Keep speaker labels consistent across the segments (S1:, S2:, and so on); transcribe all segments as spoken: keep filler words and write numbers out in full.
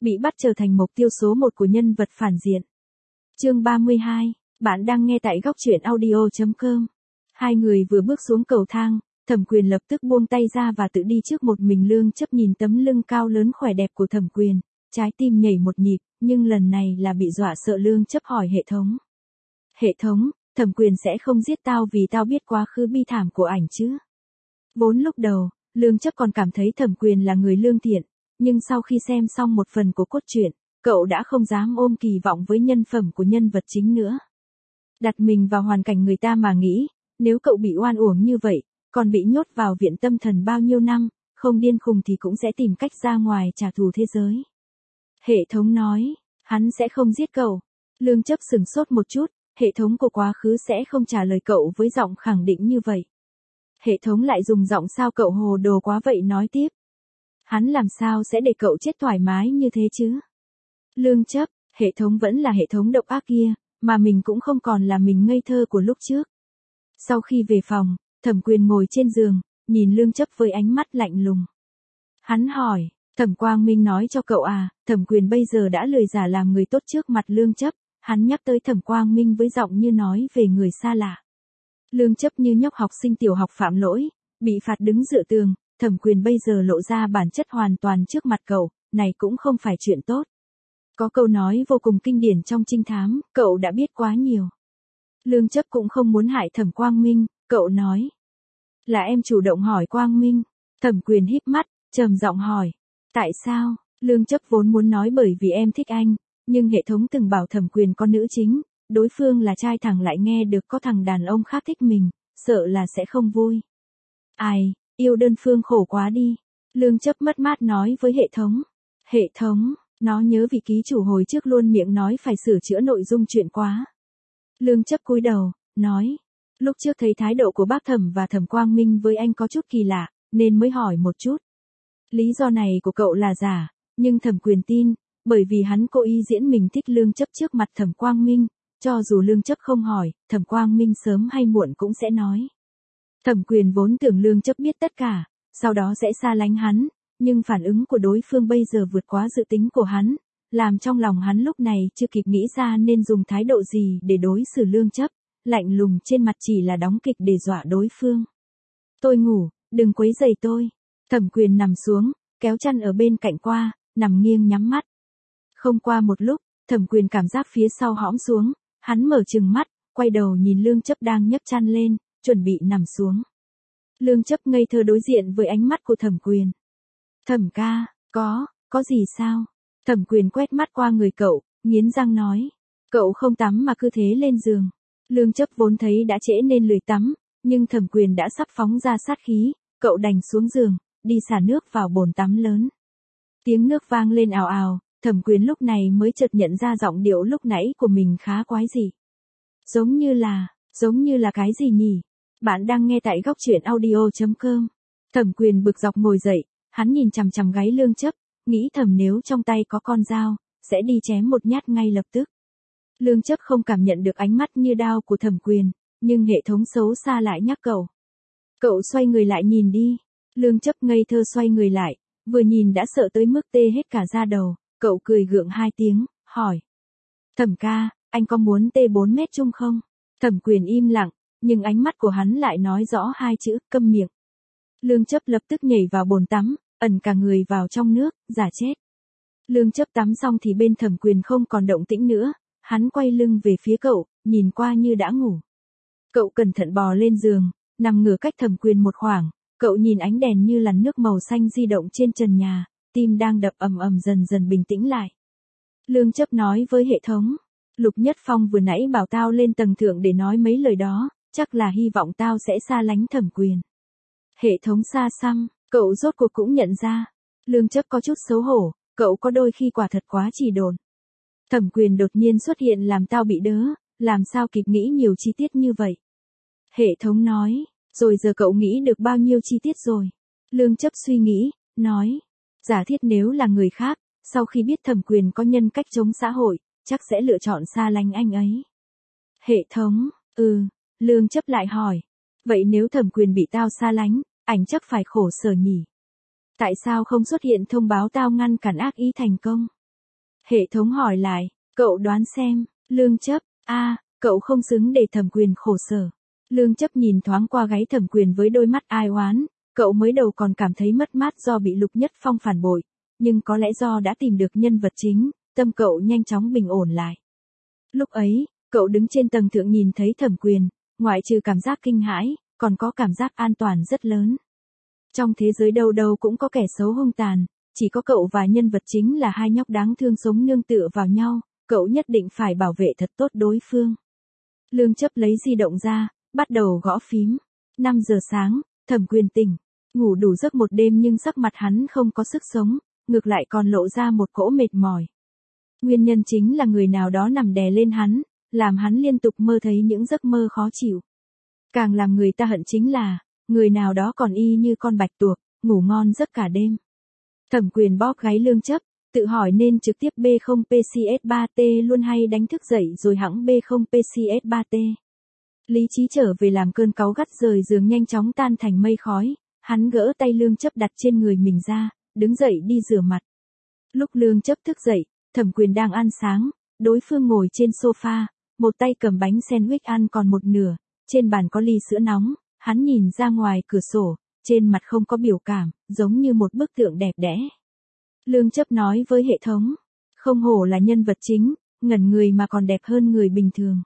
S1: bị bắt trở thành mục tiêu số một của nhân vật phản diện. Chương ba mươi hai, bạn đang nghe tại góc truyện audio chấm com. Hai người vừa bước xuống cầu thang, Thẩm Quyền lập tức buông tay ra và tự đi trước một mình. Lương Chấp nhìn tấm lưng cao lớn khỏe đẹp của Thẩm Quyền, trái tim nhảy một nhịp, nhưng lần này là bị dọa sợ. Lương Chấp hỏi hệ thống. Hệ thống, Thẩm Quyền sẽ không giết tao vì tao biết quá khứ bi thảm của ảnh chứ? Vốn lúc đầu, Lương Chấp còn cảm thấy Thẩm Quyền là người lương thiện, nhưng sau khi xem xong một phần của cốt truyện, cậu đã không dám ôm kỳ vọng với nhân phẩm của nhân vật chính nữa. Đặt mình vào hoàn cảnh người ta mà nghĩ, nếu cậu bị oan uổng như vậy, còn bị nhốt vào viện tâm thần bao nhiêu năm, không điên khùng thì cũng sẽ tìm cách ra ngoài trả thù thế giới. Hệ thống nói, hắn sẽ không giết cậu. Lương Chấp sửng sốt một chút, hệ thống của quá khứ sẽ không trả lời cậu với giọng khẳng định như vậy. Hệ thống lại dùng giọng sao cậu hồ đồ quá vậy nói tiếp. Hắn làm sao sẽ để cậu chết thoải mái như thế chứ? Lương Chấp, hệ thống vẫn là hệ thống độc ác kia, mà mình cũng không còn là mình ngây thơ của lúc trước. Sau khi về phòng, Thẩm Quyền ngồi trên giường, nhìn Lương Chấp với ánh mắt lạnh lùng. Hắn hỏi, Thẩm Quang Minh nói cho cậu à? Thẩm Quyền bây giờ đã lười giả làm người tốt trước mặt Lương Chấp, hắn nhắc tới Thẩm Quang Minh với giọng như nói về người xa lạ. Lương Chấp như nhóc học sinh tiểu học phạm lỗi, bị phạt đứng dựa tường. Thẩm Quyền bây giờ lộ ra bản chất hoàn toàn trước mặt cậu, này cũng không phải chuyện tốt. Có câu nói vô cùng kinh điển trong trinh thám, cậu đã biết quá nhiều. Lương Chấp cũng không muốn hại Thẩm Quang Minh, cậu nói. Là em chủ động hỏi Quang Minh. Thẩm Quyền híp mắt, trầm giọng hỏi. Tại sao? Lương Chấp vốn muốn nói bởi vì em thích anh, nhưng hệ thống từng bảo Thẩm Quyền có nữ chính, đối phương là trai thẳng lại nghe được có thằng đàn ông khác thích mình, sợ là sẽ không vui. Ai, yêu đơn phương khổ quá đi. Lương Chấp mất mát nói với hệ thống. Hệ thống, nó nhớ vị ký chủ hồi trước luôn miệng nói phải sửa chữa nội dung chuyện quá. Lương Chấp cúi đầu, nói. Lúc trước thấy thái độ của bác Thẩm và Thẩm Quang Minh với anh có chút kỳ lạ, nên mới hỏi một chút. Lý do này của cậu là giả, nhưng Thẩm Quyền tin, bởi vì hắn cố ý diễn mình thích Lương Chấp trước mặt Thẩm Quang Minh, cho dù Lương Chấp không hỏi, Thẩm Quang Minh sớm hay muộn cũng sẽ nói. Thẩm Quyền vốn tưởng Lương Chấp biết tất cả, sau đó sẽ xa lánh hắn, nhưng phản ứng của đối phương bây giờ vượt quá dự tính của hắn, làm trong lòng hắn lúc này chưa kịp nghĩ ra nên dùng thái độ gì để đối xử Lương Chấp, lạnh lùng trên mặt chỉ là đóng kịch để dọa đối phương. Tôi ngủ, đừng quấy rầy tôi. Thẩm Quyền nằm xuống, kéo chăn ở bên cạnh qua, nằm nghiêng nhắm mắt. Không qua một lúc, Thẩm Quyền cảm giác phía sau hõm xuống, hắn mở trừng mắt, quay đầu nhìn Lương Chấp đang nhấc chăn lên, chuẩn bị nằm xuống. Lương Chấp ngây thơ đối diện với ánh mắt của Thẩm Quyền. Thẩm ca, có, có gì sao? Thẩm Quyền quét mắt qua người cậu, nghiến răng nói. Cậu không tắm mà cứ thế lên giường. Lương Chấp vốn thấy đã trễ nên lười tắm, nhưng Thẩm Quyền đã sắp phóng ra sát khí, cậu đành xuống giường, đi xả nước vào bồn tắm lớn. Tiếng nước vang lên ào ào, Thẩm Quyền lúc này mới chợt nhận ra giọng điệu lúc nãy của mình khá quái dị. Giống như là, giống như là cái gì nhỉ? Bạn đang nghe tại góc truyện audio chấm com. Thẩm Quyền bực dọc ngồi dậy, hắn nhìn chằm chằm gáy Lương Chấp, nghĩ thầm nếu trong tay có con dao, sẽ đi chém một nhát ngay lập tức. Lương Chấp không cảm nhận được ánh mắt như đao của Thẩm Quyền, nhưng hệ thống xấu xa lại nhắc cậu. Cậu xoay người lại nhìn đi. Lương Chấp ngây thơ xoay người lại, vừa nhìn đã sợ tới mức tê hết cả da đầu, cậu cười gượng hai tiếng, hỏi. Thẩm ca, anh có muốn tê bốn mét chung không? Thẩm Quyền im lặng, nhưng ánh mắt của hắn lại nói rõ hai chữ, câm miệng. Lương Chấp lập tức nhảy vào bồn tắm, ẩn cả người vào trong nước, giả chết. Lương Chấp tắm xong thì bên Thẩm Quyền không còn động tĩnh nữa, hắn quay lưng về phía cậu, nhìn qua như đã ngủ. Cậu cẩn thận bò lên giường, nằm ngửa cách Thẩm Quyền một khoảng, cậu nhìn ánh đèn như làn nước màu xanh di động trên trần nhà, tim đang đập ầm ầm dần dần bình tĩnh lại. Lương Chấp nói với hệ thống, Lục Nhất Phong vừa nãy bảo tao lên tầng thượng để nói mấy lời đó, chắc là hy vọng tao sẽ xa lánh Thẩm Quyền. Hệ thống xa xăm, cậu rốt cuộc cũng nhận ra. Lương Chấp có chút xấu hổ, cậu có đôi khi quả thật quá chỉ đồn. Thẩm Quyền đột nhiên xuất hiện làm tao bị đớ, làm sao kịp nghĩ nhiều chi tiết như vậy. Hệ thống nói, rồi giờ cậu nghĩ được bao nhiêu chi tiết rồi? Lương Chấp suy nghĩ, nói, giả thiết nếu là người khác, sau khi biết Thẩm Quyền có nhân cách chống xã hội, chắc sẽ lựa chọn xa lánh anh ấy. Hệ thống, ừ, Lương Chấp lại hỏi, vậy nếu Thẩm Quyền bị tao xa lánh, ảnh chắc phải khổ sở nhỉ? Tại sao không xuất hiện thông báo tao ngăn cản ác ý thành công? Hệ thống hỏi lại, cậu đoán xem, Lương Chấp, a, cậu không xứng để Thẩm Quyền khổ sở. Lương Chấp nhìn thoáng qua gáy Thẩm Quyền với đôi mắt ai oán, cậu mới đầu còn cảm thấy mất mát do bị Lục Nhất Phong phản bội, nhưng có lẽ do đã tìm được nhân vật chính, tâm cậu nhanh chóng bình ổn lại. Lúc ấy, cậu đứng trên tầng thượng nhìn thấy Thẩm Quyền, ngoại trừ cảm giác kinh hãi, còn có cảm giác an toàn rất lớn. Trong thế giới đâu đâu cũng có kẻ xấu hung tàn, chỉ có cậu và nhân vật chính là hai nhóc đáng thương sống nương tựa vào nhau, cậu nhất định phải bảo vệ thật tốt đối phương. Lương Chấp lấy di động ra, bắt đầu gõ phím. năm giờ sáng, Thẩm Quyền tỉnh, ngủ đủ giấc một đêm nhưng sắc mặt hắn không có sức sống, ngược lại còn lộ ra một cỗ mệt mỏi. Nguyên nhân chính là người nào đó nằm đè lên hắn, làm hắn liên tục mơ thấy những giấc mơ khó chịu. Càng làm người ta hận chính là, người nào đó còn y như con bạch tuộc, ngủ ngon giấc cả đêm. Thẩm Quyền bóp gáy Lương Chấp, tự hỏi nên trực tiếp B không P C S ba T luôn hay đánh thức dậy rồi hẵng B không P C S ba T. Lý trí trở về làm cơn cáu gắt rời giường nhanh chóng tan thành mây khói, hắn gỡ tay Lương Chấp đặt trên người mình ra, đứng dậy đi rửa mặt. Lúc Lương Chấp thức dậy, Thẩm Quyền đang ăn sáng, đối phương ngồi trên sofa, một tay cầm bánh sandwich ăn còn một nửa, trên bàn có ly sữa nóng, hắn nhìn ra ngoài cửa sổ, trên mặt không có biểu cảm, giống như một bức tượng đẹp đẽ. Lương Chấp nói với hệ thống, không hổ là nhân vật chính, ngẩn người mà còn đẹp hơn người bình thường.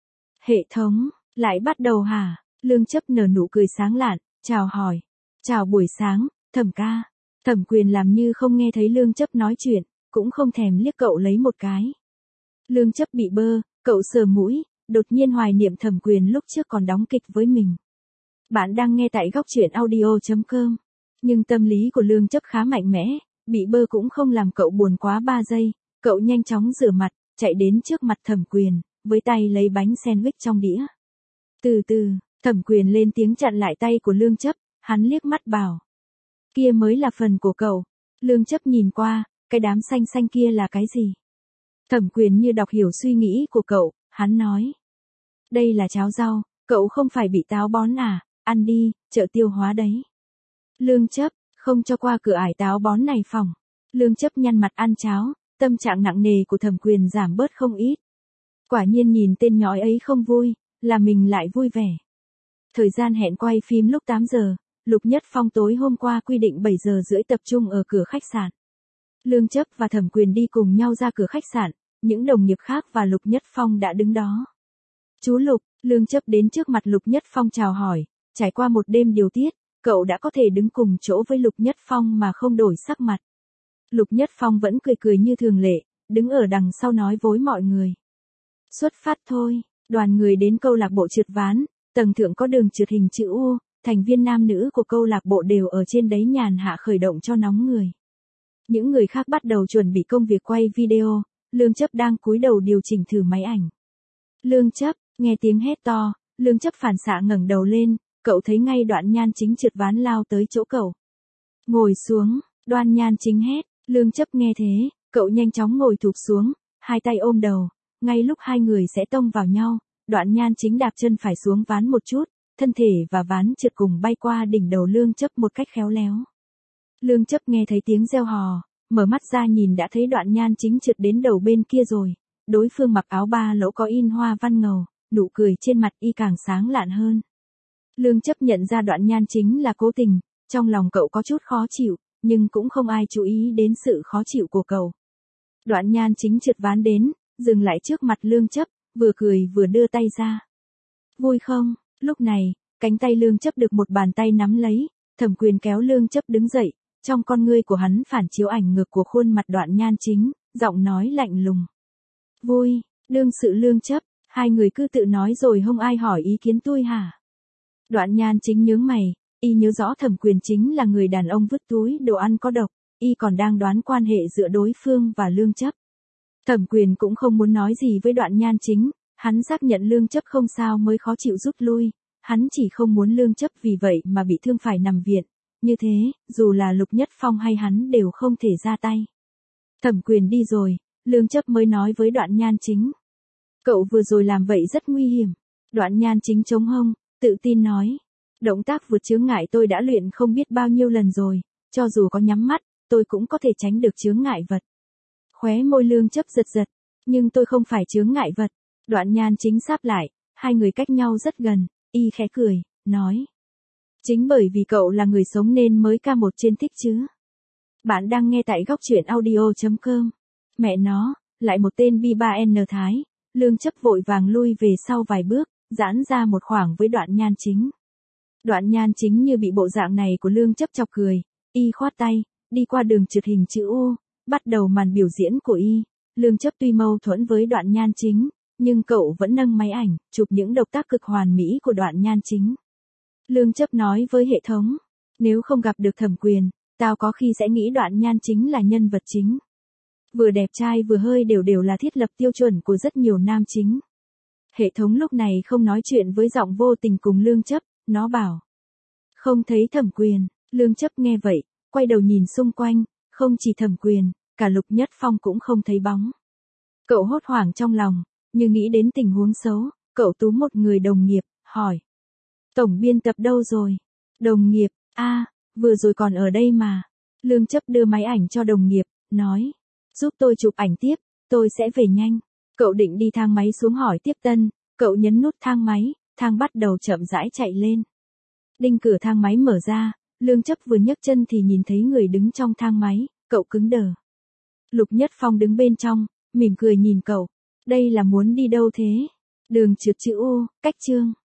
S1: Hệ thống, lại bắt đầu hả? Lương Chấp nở nụ cười sáng lạn, chào hỏi. Chào buổi sáng, Thẩm ca. Thẩm Quyền làm như không nghe thấy Lương Chấp nói chuyện, cũng không thèm liếc cậu lấy một cái. Lương Chấp bị bơ, cậu sờ mũi, đột nhiên hoài niệm Thẩm Quyền lúc trước còn đóng kịch với mình. Bạn đang nghe tại góc truyện audio chấm com. Nhưng tâm lý của Lương Chấp khá mạnh mẽ, bị bơ cũng không làm cậu buồn quá ba giây, cậu nhanh chóng rửa mặt, chạy đến trước mặt Thẩm Quyền, với tay lấy bánh sandwich trong đĩa. Từ từ, Thẩm Quyền lên tiếng chặn lại tay của Lương Chấp, hắn liếc mắt bảo. Kia mới là phần của cậu. Lương Chấp nhìn qua, cái đám xanh xanh kia là cái gì? Thẩm Quyền như đọc hiểu suy nghĩ của cậu, hắn nói. Đây là cháo rau, cậu không phải bị táo bón à, ăn đi, trợ tiêu hóa đấy. Lương Chấp, không cho qua cửa ải táo bón này phòng. Lương Chấp nhăn mặt ăn cháo, tâm trạng nặng nề của Thẩm Quyền giảm bớt không ít. Quả nhiên nhìn tên nhói ấy không vui, là mình lại vui vẻ. Thời gian hẹn quay phim lúc tám giờ, Lục Nhất Phong tối hôm qua quy định bảy giờ rưỡi tập trung ở cửa khách sạn. Lương Chấp và Thẩm Quyền đi cùng nhau ra cửa khách sạn, những đồng nghiệp khác và Lục Nhất Phong đã đứng đó. Chú Lục, Lương Chấp đến trước mặt Lục Nhất Phong chào hỏi, trải qua một đêm điều tiết, cậu đã có thể đứng cùng chỗ với Lục Nhất Phong mà không đổi sắc mặt. Lục Nhất Phong vẫn cười cười như thường lệ, đứng ở đằng sau nói với mọi người. Xuất phát thôi, đoàn người đến câu lạc bộ trượt ván, tầng thượng có đường trượt hình chữ U, thành viên nam nữ của câu lạc bộ đều ở trên đấy nhàn hạ khởi động cho nóng người. Những người khác bắt đầu chuẩn bị công việc quay video, Lương Chấp đang cúi đầu điều chỉnh thử máy ảnh. Lương Chấp, nghe tiếng hét to, Lương Chấp phản xạ ngẩng đầu lên, cậu thấy ngay Đoạn Nhan Chính trượt ván lao tới chỗ cậu. Ngồi xuống, Đoan Nhan Chính hét, Lương Chấp nghe thế, cậu nhanh chóng ngồi thụp xuống, hai tay ôm đầu, ngay lúc hai người sẽ tông vào nhau, Đoạn Nhan Chính đạp chân phải xuống ván một chút, thân thể và ván trượt cùng bay qua đỉnh đầu Lương Chấp một cách khéo léo. Lương Chấp nghe thấy tiếng reo hò, mở mắt ra nhìn đã thấy Đoạn Nhan Chính trượt đến đầu bên kia rồi, đối phương mặc áo ba lỗ có in hoa văn ngầu, nụ cười trên mặt y càng sáng lạn hơn. Lương Chấp nhận ra Đoạn Nhan Chính là cố tình, trong lòng cậu có chút khó chịu, nhưng cũng không ai chú ý đến sự khó chịu của cậu. Đoạn Nhan Chính trượt ván đến, dừng lại trước mặt Lương Chấp, vừa cười vừa đưa tay ra. Vui không? Lúc này, cánh tay Lương Chấp được một bàn tay nắm lấy, Thẩm Quyền kéo Lương Chấp đứng dậy, trong con ngươi của hắn phản chiếu ảnh ngược của khuôn mặt Đoạn Nhan Chính, giọng nói lạnh lùng. Vui, đương sự Lương Chấp, hai người cứ tự nói rồi không ai hỏi ý kiến tôi hả? Đoạn Nhan Chính nhướng mày, y nhớ rõ Thẩm Quyền chính là người đàn ông vứt túi đồ ăn có độc, y còn đang đoán quan hệ giữa đối phương và Lương Chấp. Thẩm Quyền cũng không muốn nói gì với Đoạn Nhan Chính, hắn xác nhận Lương Chấp không sao mới khó chịu rút lui, hắn chỉ không muốn Lương Chấp vì vậy mà bị thương phải nằm viện, như thế, dù là Lục Nhất Phong hay hắn đều không thể ra tay. Thẩm Quyền đi rồi, Lương Chấp mới nói với Đoạn Nhan Chính. Cậu vừa rồi làm vậy rất nguy hiểm. Đoạn Nhan Chính chống hông, tự tin nói. Động tác vượt chướng ngại tôi đã luyện không biết bao nhiêu lần rồi, cho dù có nhắm mắt, tôi cũng có thể tránh được chướng ngại vật. Khóe môi Lương Chấp giật giật, nhưng tôi không phải chướng ngại vật. Đoạn Nhan Chính sáp lại, hai người cách nhau rất gần, y khẽ cười, nói. Chính bởi vì cậu là người sống nên mới ca một trên thích chứ. Bạn đang nghe tại góc truyện audio chấm com. Mẹ nó, lại một tên bi ba en Thái. Lương Chấp vội vàng lui về sau vài bước, giãn ra một khoảng với Đoạn Nhan Chính. Đoạn Nhan Chính như bị bộ dạng này của Lương Chấp chọc cười, y khoát tay, đi qua đường trượt hình chữ U, bắt đầu màn biểu diễn của y. Lương Chấp tuy mâu thuẫn với Đoạn Nhan Chính, nhưng cậu vẫn nâng máy ảnh, chụp những động tác cực hoàn mỹ của Đoạn Nhan Chính. Lương Chấp nói với hệ thống, nếu không gặp được Thẩm Quyền, tao có khi sẽ nghĩ Đoạn Nhan Chính là nhân vật chính. Vừa đẹp trai vừa hơi đều đều là thiết lập tiêu chuẩn của rất nhiều nam chính. Hệ thống lúc này không nói chuyện với giọng vô tình cùng Lương Chấp, nó bảo. Không thấy Thẩm Quyền. Lương Chấp nghe vậy, quay đầu nhìn xung quanh, không chỉ Thẩm Quyền, cả Lục Nhất Phong cũng không thấy bóng. Cậu hốt hoảng trong lòng, nhưng nghĩ đến tình huống xấu, cậu túm một người đồng nghiệp, hỏi. Tổng biên tập đâu rồi? Đồng nghiệp, a, vừa rồi còn ở đây mà. Lương Chấp đưa máy ảnh cho đồng nghiệp, nói. Giúp tôi chụp ảnh tiếp, tôi sẽ về nhanh. Cậu định đi thang máy xuống hỏi tiếp tân, cậu nhấn nút thang máy, thang bắt đầu chậm rãi chạy lên. Đinh cửa thang máy mở ra, Lương Chấp vừa nhấc chân thì nhìn thấy người đứng trong thang máy, cậu cứng đờ. Lục Nhất Phong đứng bên trong, mỉm cười nhìn cậu. Đây là muốn đi đâu thế? Đường trượt chữ U, cách Chương.